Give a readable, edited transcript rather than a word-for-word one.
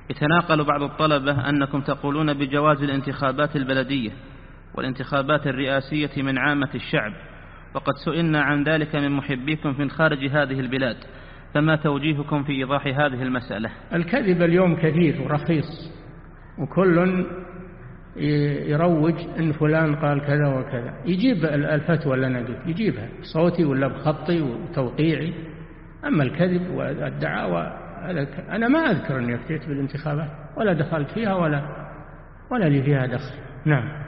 يتناقل بعض الطلبة أنكم تقولون بجواز الانتخابات البلدية والانتخابات الرئاسية من عامة الشعب، وقد سئلنا عن ذلك من محبيكم من خارج هذه البلاد، فما توجيهكم في إيضاح هذه المسألة؟ الكذب اليوم كثير ورخيص، وكل يروج إن فلان قال كذا وكذا، يجيب الفتوى اللي أنا قلت يجيبها بصوتي ولا بخطي وتوقيعي. أما الكذب والدعاوى أنا ما أذكر أني أفتيت بالانتخابات ولا دخلت فيها ولا لي فيها دخل. نعم.